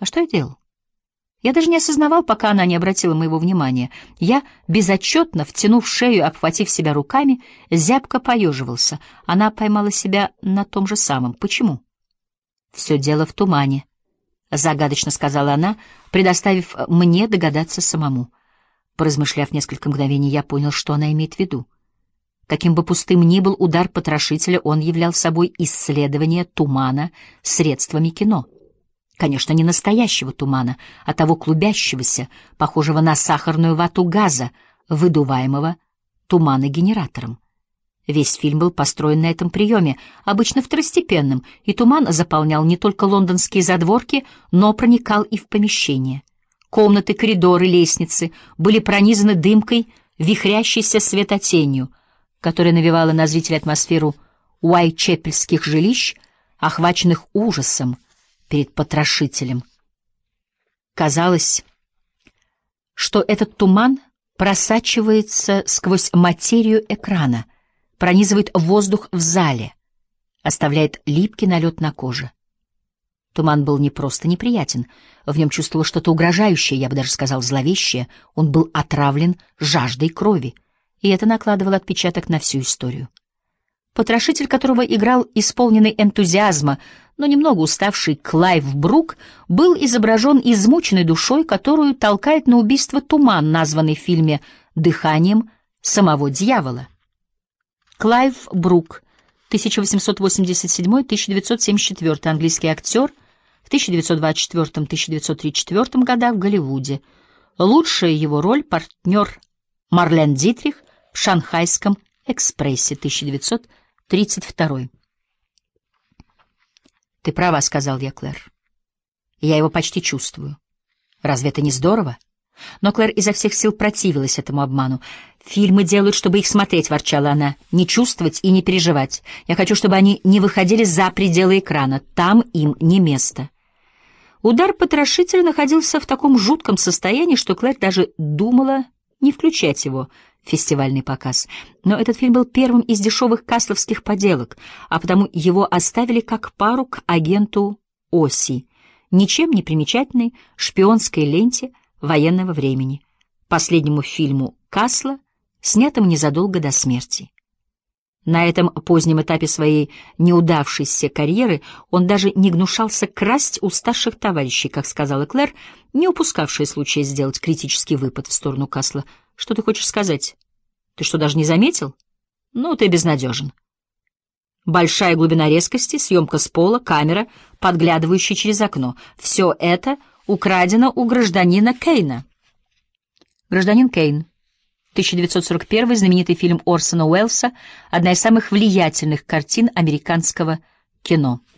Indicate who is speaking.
Speaker 1: А что я делал? Я даже не осознавал, пока она не обратила моего внимания. Я, безотчетно втянув шею и обхватив себя руками, зябко поеживался. Она поймала себя на том же самом. Почему? «Все дело в тумане», — загадочно сказала она, предоставив мне догадаться самому. Поразмышляв несколько мгновений, я понял, что она имеет в виду. Каким бы пустым ни был удар потрошителя, он являл собой исследование тумана средствами кино. Конечно, не настоящего тумана, а того клубящегося, похожего на сахарную вату газа, выдуваемого туманогенератором. Весь фильм был построен на этом приеме, обычно второстепенным, и туман заполнял не только лондонские задворки, но проникал и в помещение. Комнаты, коридоры, лестницы были пронизаны дымкой, вихрящейся светотенью, которая навевала на зрителя атмосферу уайтчепельских жилищ, охваченных ужасом перед потрошителем. Казалось, что этот туман просачивается сквозь материю экрана, пронизывает воздух в зале, оставляет липкий налет на коже. Туман был не просто неприятен, в нем чувствовалось что-то угрожающее, я бы даже сказал зловещее, он был отравлен жаждой крови, и это накладывало отпечаток на всю историю. Потрошитель, которого играл исполненный энтузиазма, но немного уставший Клайв Брук, был изображен измученной душой, которую толкает на убийство туман, названный в фильме «Дыханием самого дьявола». Клайв Брук, 1887-1974, английский актер, в 1924-1934 годах в Голливуде. Лучшая его роль — партнер Марлен Дитрих в «Шанхайском экспрессе», 1932. «Ты права», — сказал я Клэр. «Я его почти чувствую. Разве это не здорово?» Но Клэр изо всех сил противилась этому обману. «Фильмы делают, чтобы их смотреть», — ворчала она. «Не чувствовать и не переживать. Я хочу, чтобы они не выходили за пределы экрана. Там им не место». Удар потрошителя находился в таком жутком состоянии, что Клэр даже думала не включать его в фестивальный показ. Но этот фильм был первым из дешевых касловских поделок, а потому его оставили как пару к агенту Оси, ничем не примечательной шпионской ленте военного времени, последнему фильму Касла, снятому незадолго до смерти. На этом позднем этапе своей неудавшейся карьеры он даже не гнушался красть у старших товарищей, как сказала Клэр, не упускавшая случая сделать критический выпад в сторону Касла. «Что ты хочешь сказать? Ты что, даже не заметил? Ну, ты безнадежен. Большая глубина резкости, съемка с пола, камера, подглядывающая через окно. Все это украдено у гражданина Кейна». «Гражданин Кейн», 1941, знаменитый фильм Орсона Уэллса, одна из самых влиятельных картин американского кино.